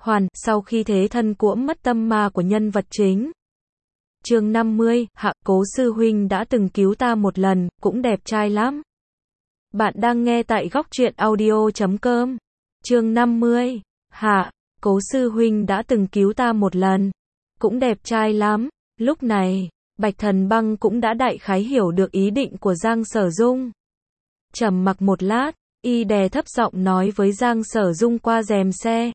sau khi thế thân cuỗm mất tâm ma của nhân vật chính. Chương 50, Hạ, Cố sư huynh đã từng cứu ta một lần, cũng đẹp trai lắm. Bạn đang nghe tại Góc Truyện Audio.com. Chương 50, Hạ, Cố sư huynh đã từng cứu ta một lần, cũng đẹp trai lắm. Lúc này, Bạch Thần Băng cũng đã đại khái hiểu được ý định của Giang Sở Dung. Trầm mặc một lát, y đè thấp giọng nói với Giang Sở Dung qua rèm xe.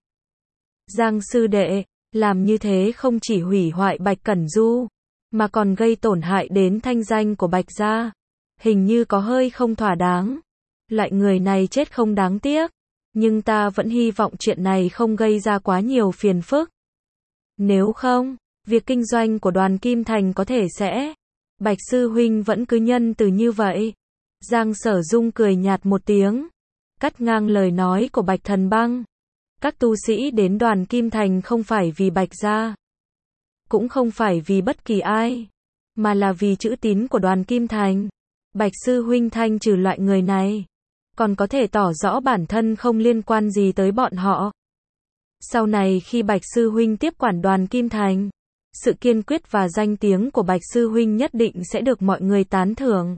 Giang sư đệ, làm như thế không chỉ hủy hoại Bạch Cẩn Du, mà còn gây tổn hại đến thanh danh của Bạch gia. Hình như có hơi không thỏa đáng. Loại người này chết không đáng tiếc, nhưng ta vẫn hy vọng chuyện này không gây ra quá nhiều phiền phức. Nếu không, việc kinh doanh của Đoàn Kim Thành có thể sẽ... Bạch sư huynh vẫn cứ nhân từ như vậy. Giang Sở Dung cười nhạt một tiếng, cắt ngang lời nói của Bạch Thần Băng. Các tu sĩ đến Đoàn Kim Thành không phải vì Bạch gia, cũng không phải vì bất kỳ ai, mà là vì chữ tín của Đoàn Kim Thành. Bạch sư huynh thanh trừ loại người này, còn có thể tỏ rõ bản thân không liên quan gì tới bọn họ. Sau này khi Bạch sư huynh tiếp quản Đoàn Kim Thành, sự kiên quyết và danh tiếng của Bạch sư huynh nhất định sẽ được mọi người tán thưởng.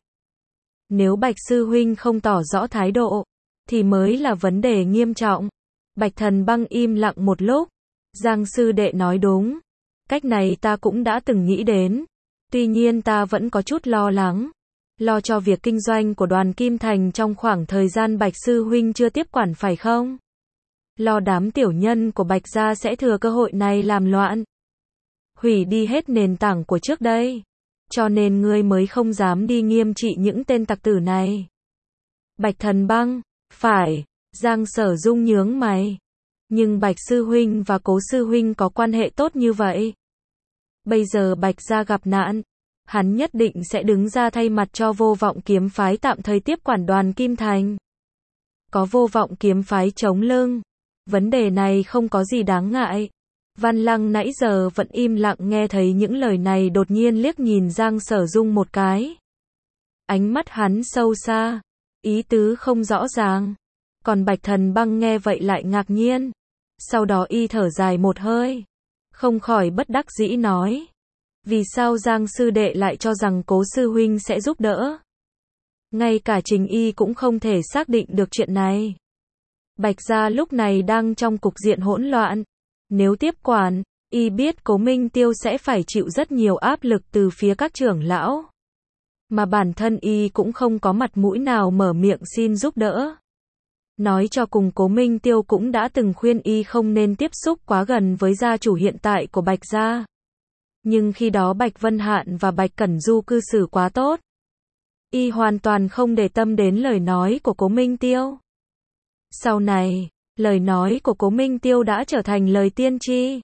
Nếu Bạch sư huynh không tỏ rõ thái độ, thì mới là vấn đề nghiêm trọng. Bạch Thần Băng im lặng một lúc. Giang sư đệ nói đúng. Cách này ta cũng đã từng nghĩ đến. Tuy nhiên ta vẫn có chút lo lắng. Lo cho việc kinh doanh của Đoàn Kim Thành trong khoảng thời gian Bạch sư huynh chưa tiếp quản phải không? Lo đám tiểu nhân của Bạch gia sẽ thừa cơ hội này làm loạn, hủy đi hết nền tảng của trước đây. Cho nên ngươi mới không dám đi nghiêm trị những tên tặc tử này. Bạch Thần Băng, phải. Giang Sở Dung nhướng mày. Nhưng Bạch sư huynh và Cố sư huynh có quan hệ tốt như vậy. Bây giờ Bạch gia gặp nạn, hắn nhất định sẽ đứng ra thay mặt cho Vô Vọng kiếm phái tạm thời tiếp quản Đoàn Kim Thành. Có Vô Vọng kiếm phái chống lưng, vấn đề này không có gì đáng ngại. Văn Lăng nãy giờ vẫn im lặng nghe thấy những lời này đột nhiên liếc nhìn Giang Sở Dung một cái. Ánh mắt hắn sâu xa, ý tứ không rõ ràng. Còn Bạch Thần Băng nghe vậy lại ngạc nhiên. Sau đó y thở dài một hơi, không khỏi bất đắc dĩ nói. Vì sao Giang sư đệ lại cho rằng Cố sư huynh sẽ giúp đỡ? Ngay cả Trình y cũng không thể xác định được chuyện này. Bạch gia lúc này đang trong cục diện hỗn loạn. Nếu tiếp quản, y biết Cố Minh Tiêu sẽ phải chịu rất nhiều áp lực từ phía các trưởng lão. Mà bản thân y cũng không có mặt mũi nào mở miệng xin giúp đỡ. Nói cho cùng Cố Minh Tiêu cũng đã từng khuyên y không nên tiếp xúc quá gần với gia chủ hiện tại của Bạch gia. Nhưng khi đó Bạch Vân Hạn và Bạch Cẩn Du cư xử quá tốt. Y hoàn toàn không để tâm đến lời nói của Cố Minh Tiêu. Sau này, lời nói của Cố Minh Tiêu đã trở thành lời tiên tri.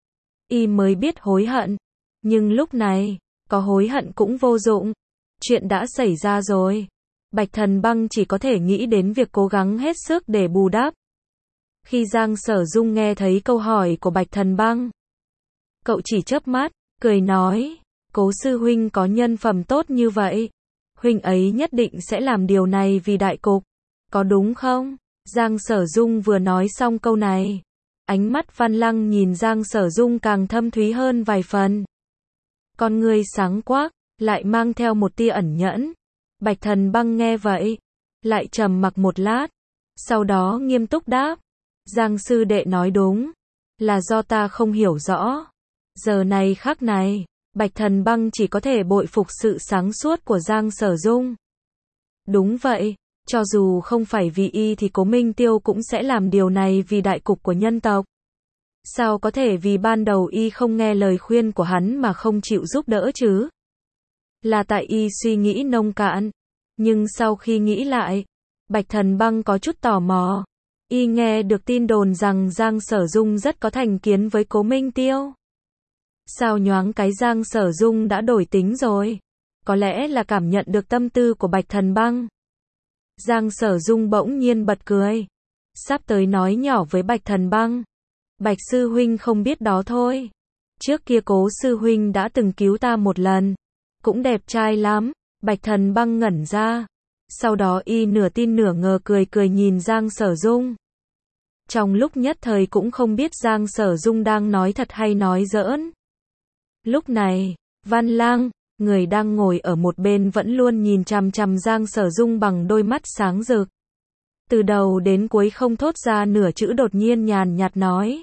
Y mới biết hối hận. Nhưng lúc này, có hối hận cũng vô dụng. Chuyện đã xảy ra rồi. Bạch Thần Băng chỉ có thể nghĩ đến việc cố gắng hết sức để bù đắp. Khi Giang Sở Dung nghe thấy câu hỏi của Bạch Thần Băng, cậu chỉ chớp mắt, cười nói, Cố sư huynh có nhân phẩm tốt như vậy, huynh ấy nhất định sẽ làm điều này vì đại cục, có đúng không? Giang Sở Dung vừa nói xong câu này, ánh mắt Văn Lăng nhìn Giang Sở Dung càng thâm thúy hơn vài phần. Con ngươi sáng quắc, lại mang theo một tia ẩn nhẫn. Bạch Thần Băng nghe vậy, lại trầm mặc một lát, sau đó nghiêm túc đáp. Giang sư đệ nói đúng, là do ta không hiểu rõ. Giờ này khắc này, Bạch Thần Băng chỉ có thể bội phục sự sáng suốt của Giang Sở Dung. Đúng vậy, cho dù không phải vì y thì Cố Minh Tiêu cũng sẽ làm điều này vì đại cục của nhân tộc. Sao có thể vì ban đầu y không nghe lời khuyên của hắn mà không chịu giúp đỡ chứ? Là tại y suy nghĩ nông cạn. Nhưng sau khi nghĩ lại, Bạch Thần Băng có chút tò mò. Y nghe được tin đồn rằng Giang Sở Dung rất có thành kiến với Cố Minh Tiêu. Sao nhoáng cái Giang Sở Dung đã đổi tính rồi? Có lẽ là cảm nhận được tâm tư của Bạch Thần Băng. Giang Sở Dung bỗng nhiên bật cười. Sắp tới nói nhỏ với Bạch Thần Băng. Bạch sư huynh không biết đó thôi. Trước kia Cố sư huynh đã từng cứu ta một lần. Cũng đẹp trai lắm. Bạch Thần Băng ngẩn ra. Sau đó y nửa tin nửa ngờ cười cười nhìn Giang Sở Dung. Trong lúc nhất thời cũng không biết Giang Sở Dung đang nói thật hay nói giỡn. Lúc này, Văn Lang, người đang ngồi ở một bên vẫn luôn nhìn chằm chằm Giang Sở Dung bằng đôi mắt sáng rực. Từ đầu đến cuối không thốt ra nửa chữ, đột nhiên nhàn nhạt nói.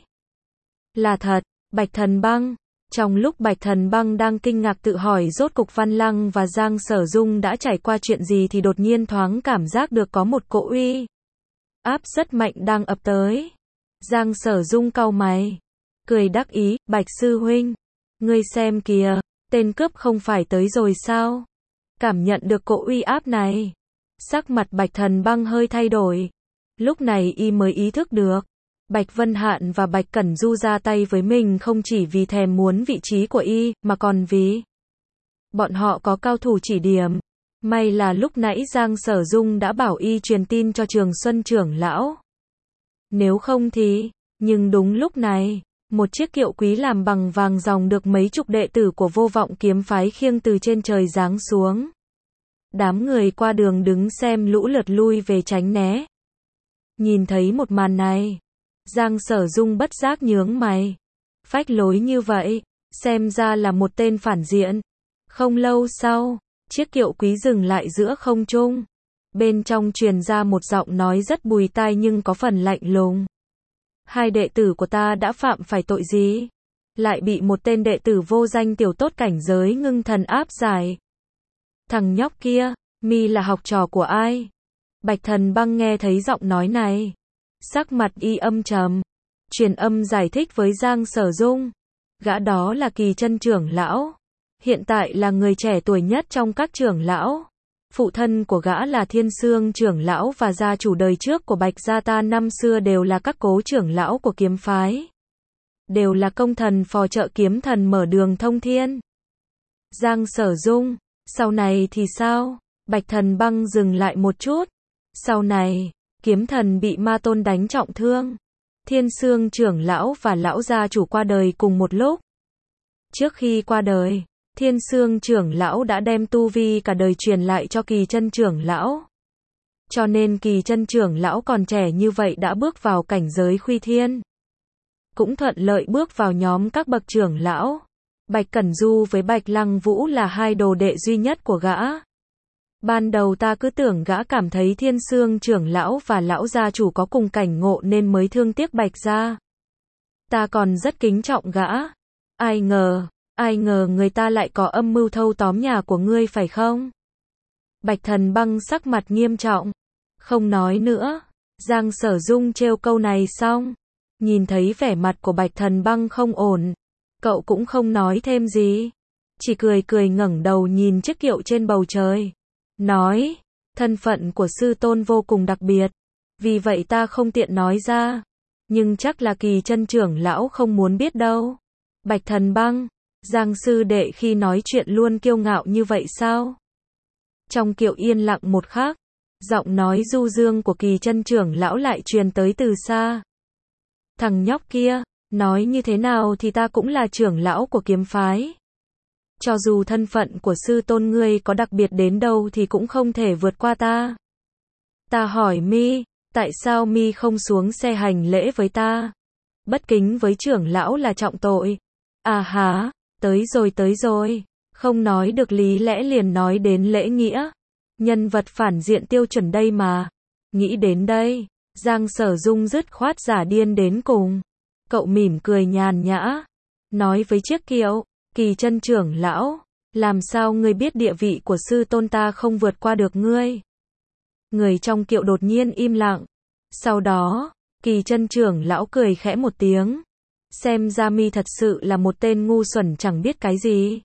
Là thật, Bạch Thần Băng. Trong lúc Bạch Thần Băng đang kinh ngạc tự hỏi rốt cục Văn Lăng và Giang Sở Dung đã trải qua chuyện gì thì đột nhiên thoáng cảm giác được có một cỗ uy áp rất mạnh đang ập tới. Giang Sở Dung cau mày, cười đắc ý, Bạch sư huynh, ngươi xem kìa, tên cướp không phải tới rồi sao? Cảm nhận được cỗ uy áp này, sắc mặt Bạch Thần Băng hơi thay đổi. Lúc này y mới ý thức được, Bạch Vân Hạn và Bạch Cẩn Du ra tay với mình không chỉ vì thèm muốn vị trí của y, mà còn vì bọn họ có cao thủ chỉ điểm. May là lúc nãy Giang Sở Dung đã bảo y truyền tin cho Trường Xuân trưởng lão. Nếu không thì, nhưng đúng lúc này, một chiếc kiệu quý làm bằng vàng ròng được mấy chục đệ tử của Vô Vọng Kiếm phái khiêng từ trên trời giáng xuống. Đám người qua đường đứng xem lũ lượt lui về tránh né. Nhìn thấy một màn này, Giang Sở Dung bất giác nhướng mày. Phách lối như vậy, xem ra là một tên phản diện. Không lâu sau, chiếc kiệu quý dừng lại giữa không trung. Bên trong truyền ra một giọng nói rất bùi tai nhưng có phần lạnh lùng. Hai đệ tử của ta đã phạm phải tội gì? Lại bị một tên đệ tử vô danh tiểu tốt cảnh giới ngưng thần áp giải. Thằng nhóc kia, mi là học trò của ai? Bạch Thần Băng nghe thấy giọng nói này, sắc mặt y âm trầm, truyền âm giải thích với Giang Sở Dung. Gã đó là Kỳ Chân trưởng lão, hiện tại là người trẻ tuổi nhất trong các trưởng lão. Phụ thân của gã là Thiên Sương trưởng lão và gia chủ đời trước của Bạch gia ta năm xưa đều là các cố trưởng lão của kiếm phái. Đều là công thần phò trợ kiếm thần mở đường thông thiên. Giang Sở Dung, sau này thì sao? Bạch Thần Băng dừng lại một chút. Sau này, kiếm thần bị ma tôn đánh trọng thương. Thiên Sương trưởng lão và lão gia chủ qua đời cùng một lúc. Trước khi qua đời, Thiên Sương trưởng lão đã đem tu vi cả đời truyền lại cho Kỳ Chân trưởng lão. Cho nên Kỳ Chân trưởng lão còn trẻ như vậy đã bước vào cảnh giới Khuy Thiên. Cũng thuận lợi bước vào nhóm các bậc trưởng lão. Bạch Cẩn Du với Bạch Lăng Vũ là hai đồ đệ duy nhất của gã. Ban đầu ta cứ tưởng gã cảm thấy Thiên Sương trưởng lão và lão gia chủ có cùng cảnh ngộ nên mới thương tiếc Bạch gia. Ta còn rất kính trọng gã. Ai ngờ người ta lại có âm mưu thâu tóm nhà của ngươi phải không? Bạch Thần Băng sắc mặt nghiêm trọng, không nói nữa. Giang Sở Dung trêu câu này xong, nhìn thấy vẻ mặt của Bạch Thần Băng không ổn, cậu cũng không nói thêm gì, chỉ cười cười ngẩng đầu nhìn chiếc kiệu trên bầu trời, nói, thân phận của sư tôn vô cùng đặc biệt, vì vậy ta không tiện nói ra, nhưng chắc là Kỳ Chân trưởng lão không muốn biết đâu. Bạch Thần Băng, Giang sư đệ khi nói chuyện luôn kiêu ngạo như vậy sao? Trong kiệu yên lặng một khắc, giọng nói du dương của Kỳ Chân trưởng lão lại truyền tới từ xa. Thằng nhóc kia, nói như thế nào thì ta cũng là trưởng lão của kiếm phái. Cho dù thân phận của sư tôn ngươi có đặc biệt đến đâu thì cũng không thể vượt qua ta. Ta hỏi mi, tại sao mi không xuống xe hành lễ với ta? Bất kính với trưởng lão là trọng tội. À hả, tới rồi, không nói được lý lẽ liền nói đến lễ nghĩa. Nhân vật phản diện tiêu chuẩn đây mà. Nghĩ đến đây, Giang Sở Dung dứt khoát giả điên đến cùng. Cậu mỉm cười nhàn nhã, nói với chiếc kiệu, Kỳ Chân trưởng lão, làm sao ngươi biết địa vị của sư tôn ta không vượt qua được ngươi? Người trong kiệu đột nhiên im lặng. Sau đó, Kỳ Chân trưởng lão cười khẽ một tiếng. Xem ra mi thật sự là một tên ngu xuẩn chẳng biết cái gì.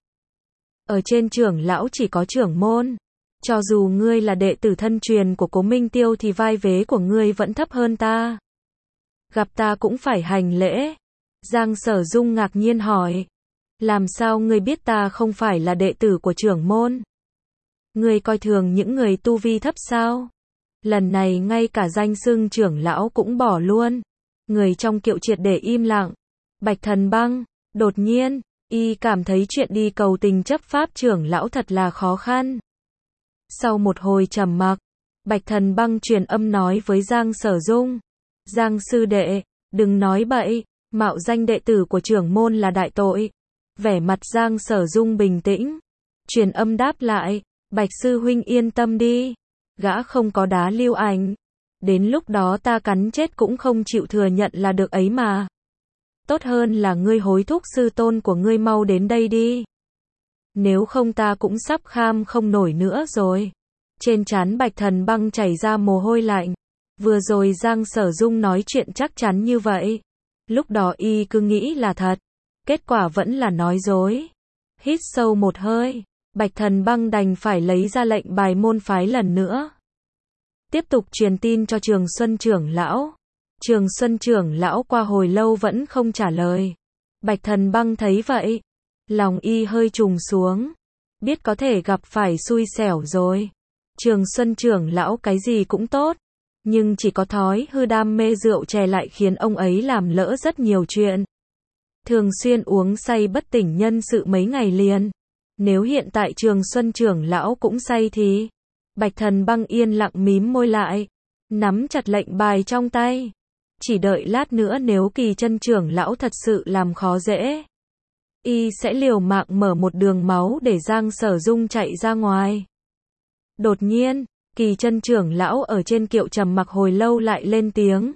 Ở trên trưởng lão chỉ có trưởng môn. Cho dù ngươi là đệ tử thân truyền của Cố Minh Tiêu thì vai vế của ngươi vẫn thấp hơn ta. Gặp ta cũng phải hành lễ. Giang Sở Dung ngạc nhiên hỏi. Làm sao ngươi biết ta không phải là đệ tử của trưởng môn? Ngươi coi thường những người tu vi thấp sao? Lần này ngay cả danh xưng trưởng lão cũng bỏ luôn. Người trong kiệu triệt để im lặng. Bạch Thần Băng, đột nhiên, y cảm thấy chuyện đi cầu tình chấp pháp trưởng lão thật là khó khăn. Sau một hồi trầm mặc, Bạch Thần Băng truyền âm nói với Giang Sở Dung. Giang sư đệ, đừng nói bậy, mạo danh đệ tử của trưởng môn là đại tội. Vẻ mặt Giang Sở Dung bình tĩnh, truyền âm đáp lại, Bạch sư huynh yên tâm đi, gã không có đá lưu ảnh. Đến lúc đó ta cắn chết cũng không chịu thừa nhận là được ấy mà. Tốt hơn là ngươi hối thúc sư tôn của ngươi mau đến đây đi. Nếu không ta cũng sắp kham không nổi nữa rồi. Trên trán Bạch Thần Băng chảy ra mồ hôi lạnh. Vừa rồi Giang Sở Dung nói chuyện chắc chắn như vậy. Lúc đó y cứ nghĩ là thật. Kết quả vẫn là nói dối. Hít sâu một hơi. Bạch Thần Băng đành phải lấy ra lệnh bài môn phái lần nữa. Tiếp tục truyền tin cho Trường Xuân trưởng lão. Trường Xuân trưởng lão qua hồi lâu vẫn không trả lời. Bạch Thần Băng thấy vậy, lòng y hơi trùng xuống. Biết có thể gặp phải xui xẻo rồi. Trường Xuân trưởng lão cái gì cũng tốt. Nhưng chỉ có thói hư đam mê rượu chè lại khiến ông ấy làm lỡ rất nhiều chuyện. Thường xuyên uống say bất tỉnh nhân sự mấy ngày liền. Nếu hiện tại Trường Xuân trưởng lão cũng say thì... Bạch Thần Băng yên lặng mím môi lại. Nắm chặt lệnh bài trong tay. Chỉ đợi lát nữa nếu Kỳ Chân trưởng lão thật sự làm khó dễ. Y sẽ liều mạng mở một đường máu để Giang Sở Dung chạy ra ngoài. Đột nhiên, Kỳ Chân trưởng lão ở trên kiệu trầm mặc hồi lâu lại lên tiếng.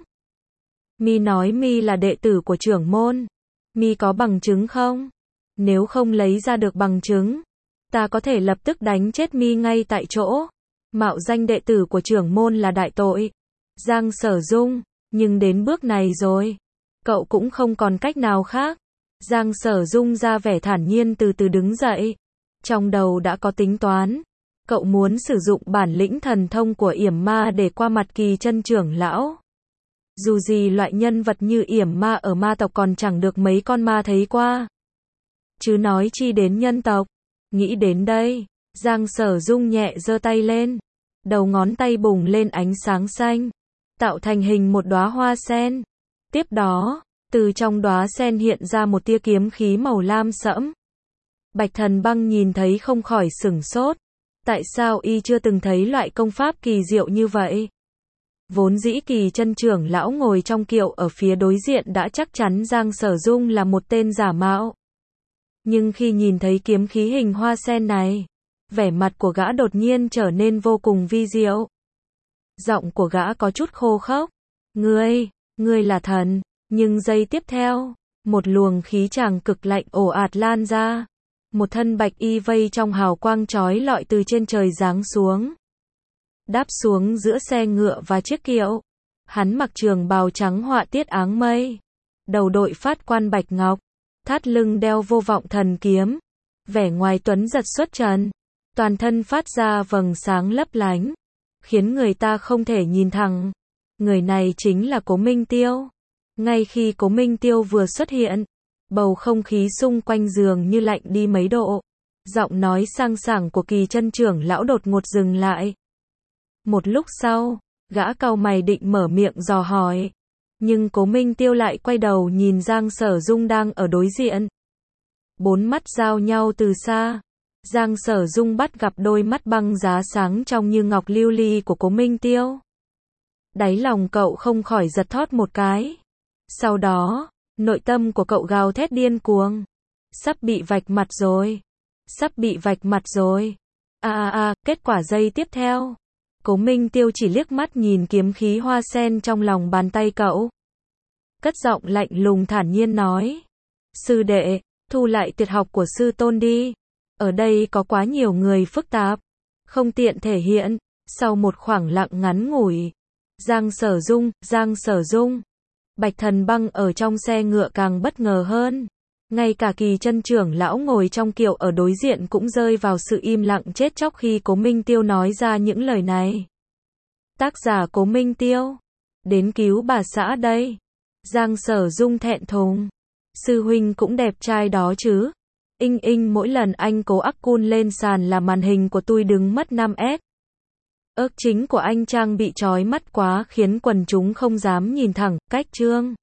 Mi nói mi là đệ tử của trưởng môn. Mi có bằng chứng không? Nếu không lấy ra được bằng chứng, ta có thể lập tức đánh chết mi ngay tại chỗ. Mạo danh đệ tử của trưởng môn là đại tội. Giang Sở Dung, nhưng đến bước này rồi, cậu cũng không còn cách nào khác. Giang Sở Dung ra vẻ thản nhiên từ từ đứng dậy. Trong đầu đã có tính toán. Cậu muốn sử dụng bản lĩnh thần thông của yểm ma để qua mặt Kỳ Chân trưởng lão. Dù gì loại nhân vật như yểm ma ở ma tộc còn chẳng được mấy con ma thấy qua. Chứ nói chi đến nhân tộc. Nghĩ đến đây, Giang Sở Dung nhẹ giơ tay lên. Đầu ngón tay bùng lên ánh sáng xanh. Tạo thành hình một đóa hoa sen. Tiếp đó, từ trong đóa sen hiện ra một tia kiếm khí màu lam sẫm. Bạch Thần Băng nhìn thấy không khỏi sửng sốt. Tại sao y chưa từng thấy loại công pháp kỳ diệu như vậy? Vốn dĩ Kỳ Chân trưởng lão ngồi trong kiệu ở phía đối diện đã chắc chắn Giang Sở Dung là một tên giả mạo. Nhưng khi nhìn thấy kiếm khí hình hoa sen này, vẻ mặt của gã đột nhiên trở nên vô cùng vi diệu. Giọng của gã có chút khô khốc. Ngươi là thần. Nhưng giây tiếp theo, một luồng khí tràng cực lạnh ồ ạt lan ra. Một thân bạch y vây trong hào quang chói lọi từ trên trời giáng xuống. Đáp xuống giữa xe ngựa và chiếc kiệu. Hắn mặc trường bào trắng họa tiết áng mây. Đầu đội phát quan bạch ngọc. Thắt lưng đeo vô vọng thần kiếm. Vẻ ngoài tuấn giật xuất trần. Toàn thân phát ra vầng sáng lấp lánh. Khiến người ta không thể nhìn thẳng. Người này chính là Cố Minh Tiêu. Ngay khi Cố Minh Tiêu vừa xuất hiện, bầu không khí xung quanh dường như lạnh đi mấy độ. Giọng nói sang sảng của Kỳ Chân trưởng lão đột ngột dừng lại. Một lúc sau, gã cau mày định mở miệng dò hỏi. Nhưng Cố Minh Tiêu lại quay đầu nhìn Giang Sở Dung đang ở đối diện. Bốn mắt giao nhau từ xa. Giang Sở Dung bắt gặp đôi mắt băng giá sáng trong như ngọc lưu ly của Cố Minh Tiêu. Đáy lòng cậu không khỏi giật thót một cái. Sau đó, nội tâm của cậu gào thét điên cuồng. Sắp bị vạch mặt rồi. Sắp bị vạch mặt rồi. Kết quả giây tiếp theo. Cố Minh Tiêu chỉ liếc mắt nhìn kiếm khí hoa sen trong lòng bàn tay cậu. Cất giọng lạnh lùng thản nhiên nói. Sư đệ, thu lại tuyệt học của sư tôn đi. Ở đây có quá nhiều người phức tạp. Không tiện thể hiện. Sau một khoảng lặng ngắn ngủi. Giang Sở Dung. Bạch Thần Băng ở trong xe ngựa càng bất ngờ hơn. Ngay cả Kỳ Chân trưởng lão ngồi trong kiệu ở đối diện cũng rơi vào sự im lặng chết chóc khi Cố Minh Tiêu nói ra những lời này. Tác giả Cố Minh Tiêu. Đến cứu bà xã đây. Giang Sở Dung thẹn thùng. Sư huynh cũng đẹp trai đó chứ. Mỗi lần anh cố ắc cun lên sàn là màn hình của tôi đứng mất 5S. Ức chính của anh trang bị chói mắt quá khiến quần chúng không dám nhìn thẳng. Cách chương